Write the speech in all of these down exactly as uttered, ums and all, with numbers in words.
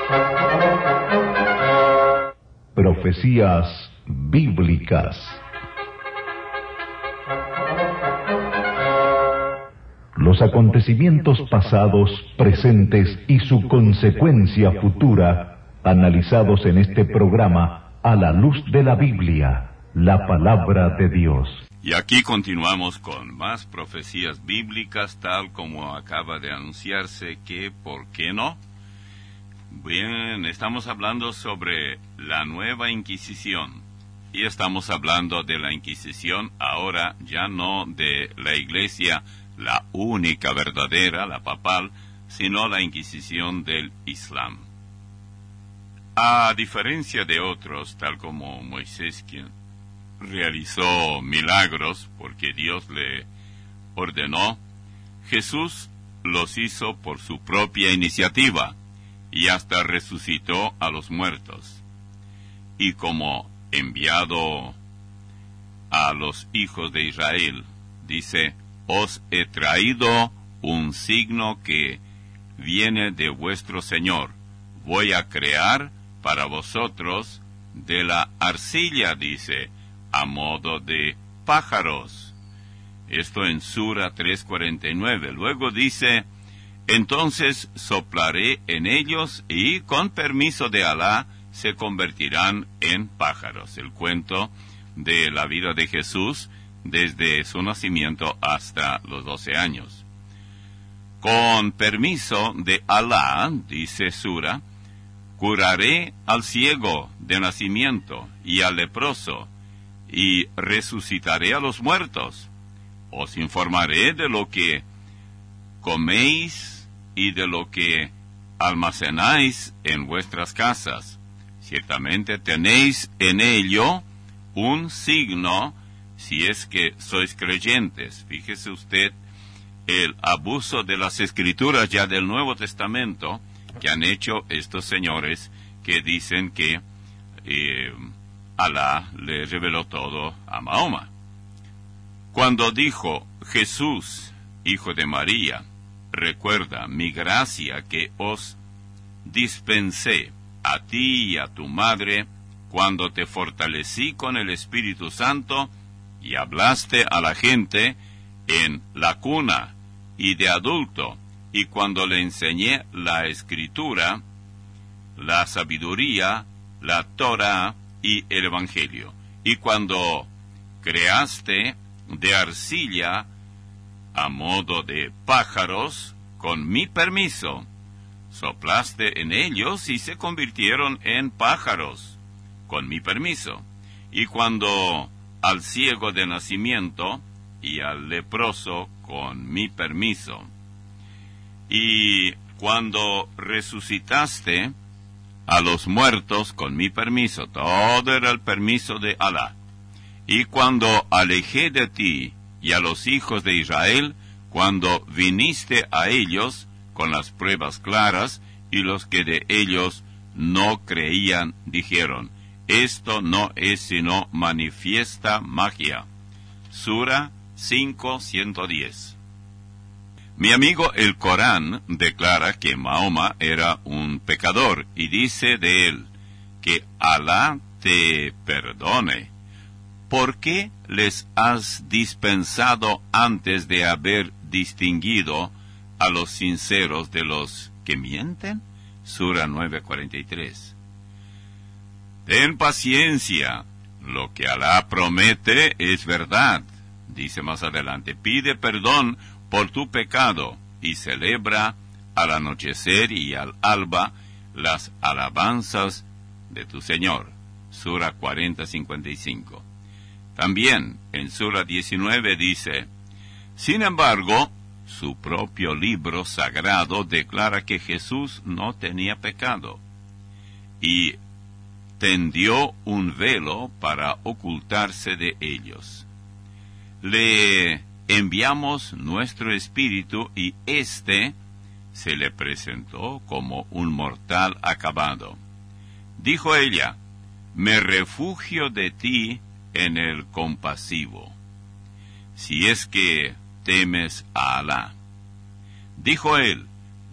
Profecías bíblicas. Los acontecimientos pasados, presentes y su consecuencia futura, analizados en este programa a la luz de la Biblia, la palabra de Dios. Y aquí continuamos con más profecías bíblicas, tal como acaba de anunciarse que, ¿por qué no? Bien, estamos hablando sobre la nueva Inquisición. Y estamos hablando de la Inquisición ahora, ya no de la Iglesia, la única verdadera, la papal, sino la Inquisición del Islam. A diferencia de otros, tal como Moisés, quien realizó milagros porque Dios le ordenó, Jesús los hizo por su propia iniciativa y hasta resucitó a los muertos. Y como enviado a los hijos de Israel, dice: os he traído un signo que viene de vuestro Señor. Voy a crear para vosotros de la arcilla, dice, a modo de pájaros. Esto en Sura tres cuarenta y nueve. Luego dice: entonces soplaré en ellos y con permiso de Alá se convertirán en pájaros. El cuento de la vida de Jesús desde su nacimiento hasta los doce años. Con permiso de Alá, dice Sura, curaré al ciego de nacimiento y al leproso, y resucitaré a los muertos. Os informaré de lo que coméis y de lo que almacenáis en vuestras casas. Ciertamente tenéis en ello un signo, si es que sois creyentes. Fíjese usted el abuso de las escrituras ya del Nuevo Testamento que han hecho estos señores que dicen que eh, Alá le reveló todo a Mahoma. Cuando dijo Jesús, hijo de María, recuerda mi gracia que os dispensé a ti y a tu madre cuando te fortalecí con el Espíritu Santo y hablaste a la gente en la cuna y de adulto, y cuando le enseñé la escritura, la sabiduría, la Torá y el Evangelio. Y cuando creaste de arcilla a modo de pájaros, con mi permiso, soplaste en ellos y se convirtieron en pájaros, con mi permiso. Y cuando al ciego de nacimiento y al leproso, con mi permiso. Y cuando resucitaste a los muertos, con mi permiso. Todo era el permiso de Alá. Y cuando alejé de ti y a los hijos de Israel, cuando viniste a ellos con las pruebas claras, y los que de ellos no creían dijeron: esto no es sino manifiesta magia. Sura cinco, ciento diez. Mi amigo, el Corán declara que Mahoma era un pecador y dice de él que Alá te perdone. ¿Por qué les has dispensado antes de haber distinguido a los sinceros de los que mienten? Sura nueve cuarenta y tres. Ten paciencia, lo que Alá promete es verdad. Dice más adelante: pide perdón por tu pecado y celebra al anochecer y al alba las alabanzas de tu Señor. Sura cuarenta cincuenta y cinco. También en Sura diecinueve dice: sin embargo, su propio libro sagrado declara que Jesús no tenía pecado y tendió un velo para ocultarse de ellos. Le enviamos nuestro espíritu y éste se le presentó como un mortal acabado. Dijo ella: me refugio de ti en el compasivo, si es que temes a Alá. Dijo él: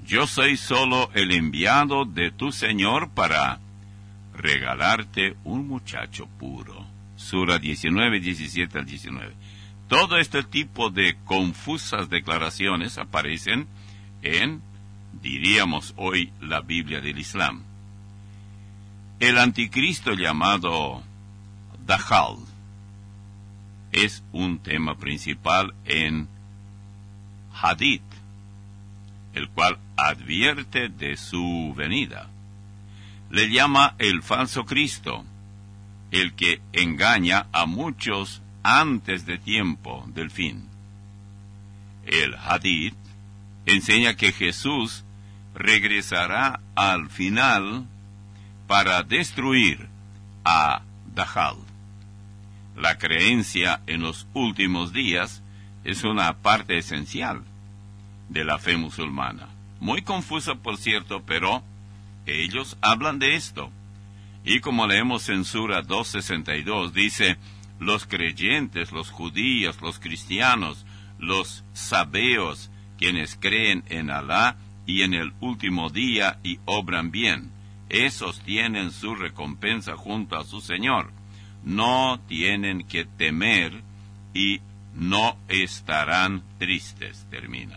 yo soy solo el enviado de tu Señor para regalarte un muchacho puro. Sura diecinueve, diecisiete al diecinueve. Todo este tipo de confusas declaraciones aparecen en, diríamos hoy, la Biblia del Islam. El anticristo llamado Dajjal es un tema principal en Hadith, el cual advierte de su venida. Le llama el falso Cristo, el que engaña a muchos antes de tiempo del fin. El Hadith enseña que Jesús regresará al final para destruir a Dajjal. La creencia en los últimos días es una parte esencial de la fe musulmana. Muy confusa, por cierto, pero ellos hablan de esto. Y como leemos en Sura doscientos sesenta y dos, dice, los creyentes, los judíos, los cristianos, los sabeos, quienes creen en Alá y en el último día y obran bien, esos tienen su recompensa junto a su Señor. No tienen que temer y no estarán tristes, termina.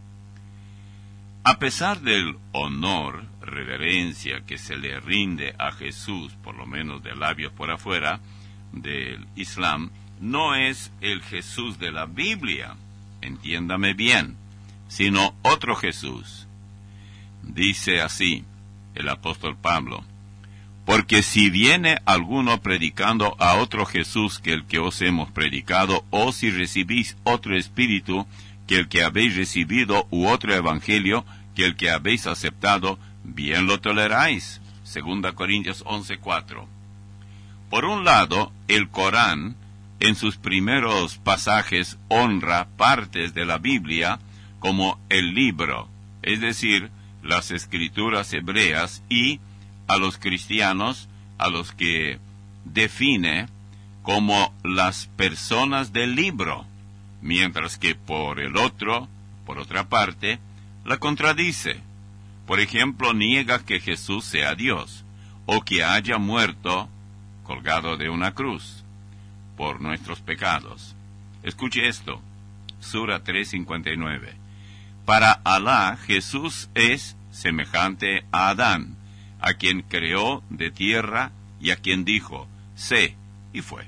A pesar del honor, reverencia que se le rinde a Jesús, por lo menos de labios por afuera, del Islam, no es el Jesús de la Biblia, entiéndame bien, sino otro Jesús. Dice así el apóstol Pablo, porque si viene alguno predicando a otro Jesús que el que os hemos predicado, o si recibís otro espíritu que el que habéis recibido, u otro evangelio que el que habéis aceptado, bien lo toleráis. Segunda Corintios once, cuatro. Por un lado, el Corán, en sus primeros pasajes, honra partes de la Biblia como el libro, es decir, las escrituras hebreas, y a los cristianos, a los que define como las personas del libro, mientras que por el otro, por otra parte, la contradice. Por ejemplo, niega que Jesús sea Dios, o que haya muerto colgado de una cruz por nuestros pecados. Escuche esto, Sura tres cincuenta y nueve. Para Alá, Jesús es semejante a Adán, a quien creó de tierra y a quien dijo, sé, y fue.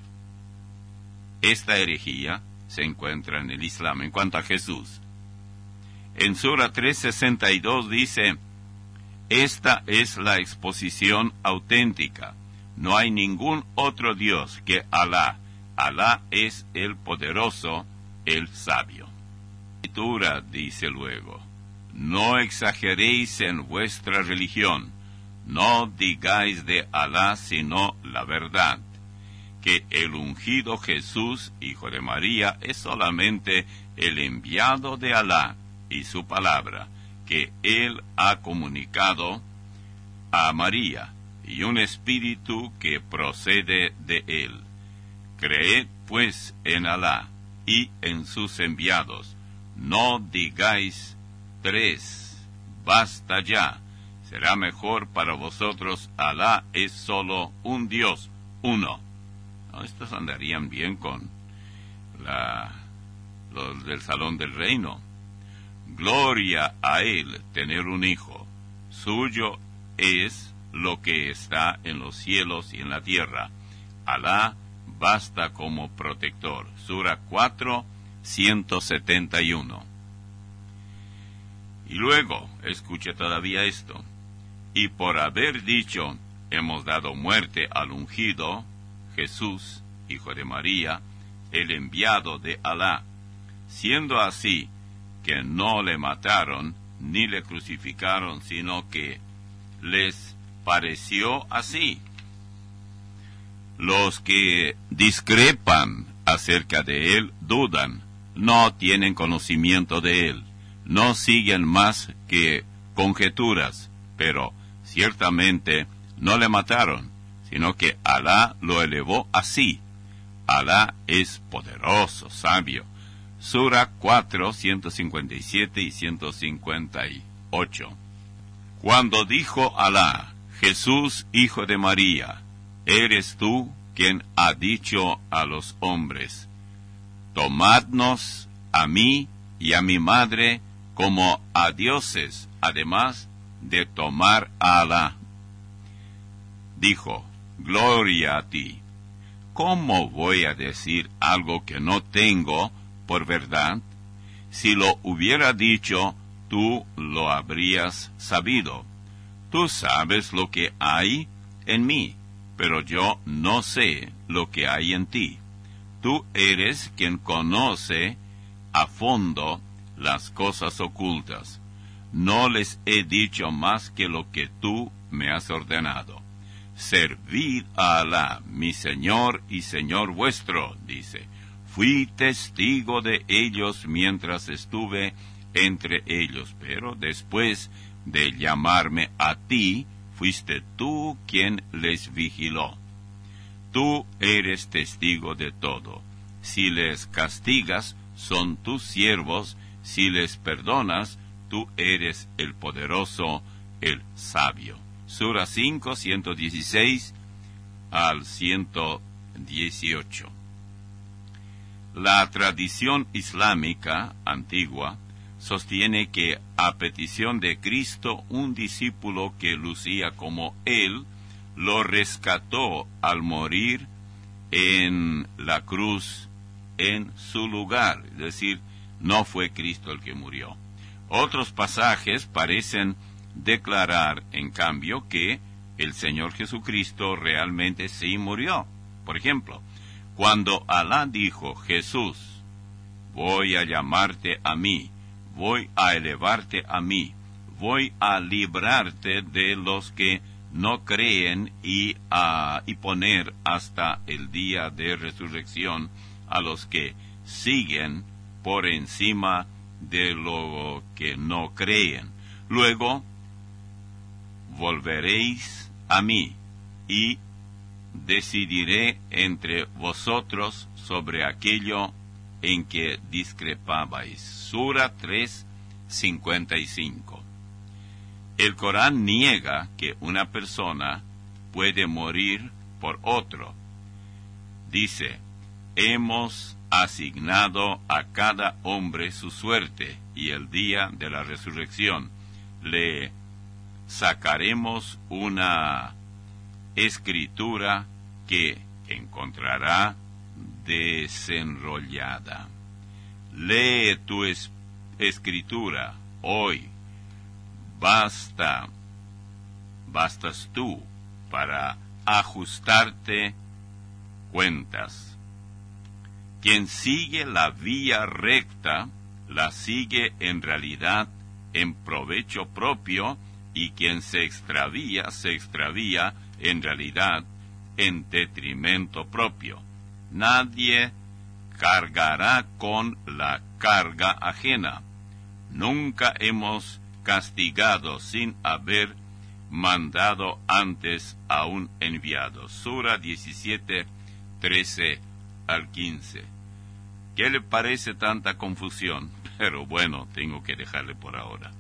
Esta herejía se encuentra en el Islam en cuanto a Jesús. En Sura trescientos sesenta y dos dice, esta es la exposición auténtica. No hay ningún otro Dios que Alá. Alá es el poderoso, el sabio. La Escritura dice luego, no exageréis en vuestra religión, no digáis de Alá sino la verdad, que el ungido Jesús, hijo de María, es solamente el enviado de Alá y su palabra, que él ha comunicado a María, y un espíritu que procede de él. Creed pues en Alá y en sus enviados. No digáis tres, basta ya. Será mejor para vosotros, Alá es solo un Dios, uno. No, estos andarían bien con la, los del Salón del Reino. Gloria a él tener un hijo. Suyo es lo que está en los cielos y en la tierra. Alá basta como protector. Sura cuatro, ciento setenta y uno. Y luego, escuche todavía esto. Y por haber dicho, hemos dado muerte al ungido, Jesús, hijo de María, el enviado de Alá, siendo así que no le mataron ni le crucificaron, sino que les pareció así. Los que discrepan acerca de él dudan, no tienen conocimiento de él, no siguen más que conjeturas, pero ciertamente no le mataron, sino que Alá lo elevó así. Alá es poderoso, sabio. Sura cuatro, ciento cincuenta y siete y ciento cincuenta y ocho. Cuando dijo Alá, Jesús, hijo de María, eres tú quien ha dicho a los hombres, tomadnos a mí y a mi madre como a dioses, además de tomar a Alá. Dijo, gloria a ti. ¿Cómo voy a decir algo que no tengo por verdad? Si lo hubiera dicho, tú lo habrías sabido. Tú sabes lo que hay en mí, pero yo no sé lo que hay en ti. Tú eres quien conoce a fondo las cosas ocultas. No les he dicho más que lo que tú me has ordenado. Servid a Alá, mi Señor y Señor vuestro, dice. Fui testigo de ellos mientras estuve entre ellos, pero después de llamarme a ti, fuiste tú quien les vigiló. Tú eres testigo de todo. Si les castigas, son tus siervos. Si les perdonas, tú eres el poderoso, el sabio. Sura cinco, ciento dieciséis al ciento dieciocho. La tradición islámica antigua sostiene que a petición de Cristo, un discípulo que lucía como él, lo rescató al morir en la cruz en su lugar. Es decir, no fue Cristo el que murió. Otros pasajes parecen declarar, en cambio, que el Señor Jesucristo realmente sí murió. Por ejemplo, cuando Alá dijo, Jesús, voy a llamarte a mí, voy a elevarte a mí, voy a librarte de los que no creen y a y poner hasta el día de resurrección a los que siguen por encima de lo que no creen. Luego volveréis a mí y decidiré entre vosotros sobre aquello en que discrepabais. Sura tres, cincuenta y cinco. El Corán niega que una persona puede morir por otro. Dice, hemos asignado a cada hombre su suerte y el día de la resurrección le sacaremos una escritura que encontrará desenrollada. Lee tu es- escritura hoy. Basta, bastas tú para ajustarte cuentas. Quien sigue la vía recta, la sigue en realidad en provecho propio, y quien se extravía, se extravía en realidad en detrimento propio. Nadie cargará con la carga ajena. Nunca hemos castigado sin haber mandado antes a un enviado. Sura diecisiete, trece al quince. ¿Qué le parece tanta confusión? Pero bueno, tengo que dejarle por ahora.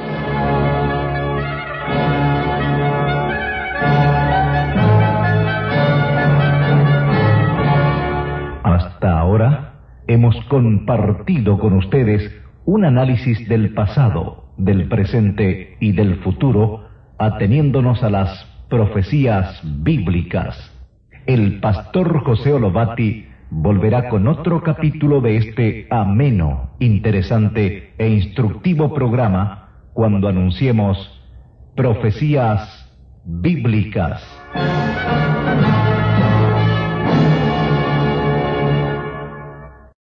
Hasta ahora hemos compartido con ustedes un análisis del pasado, del presente y del futuro, ateniéndonos a las profecías bíblicas. El pastor José Olobati volverá con otro capítulo de este ameno, interesante e instructivo programa cuando anunciemos Profecías Bíblicas.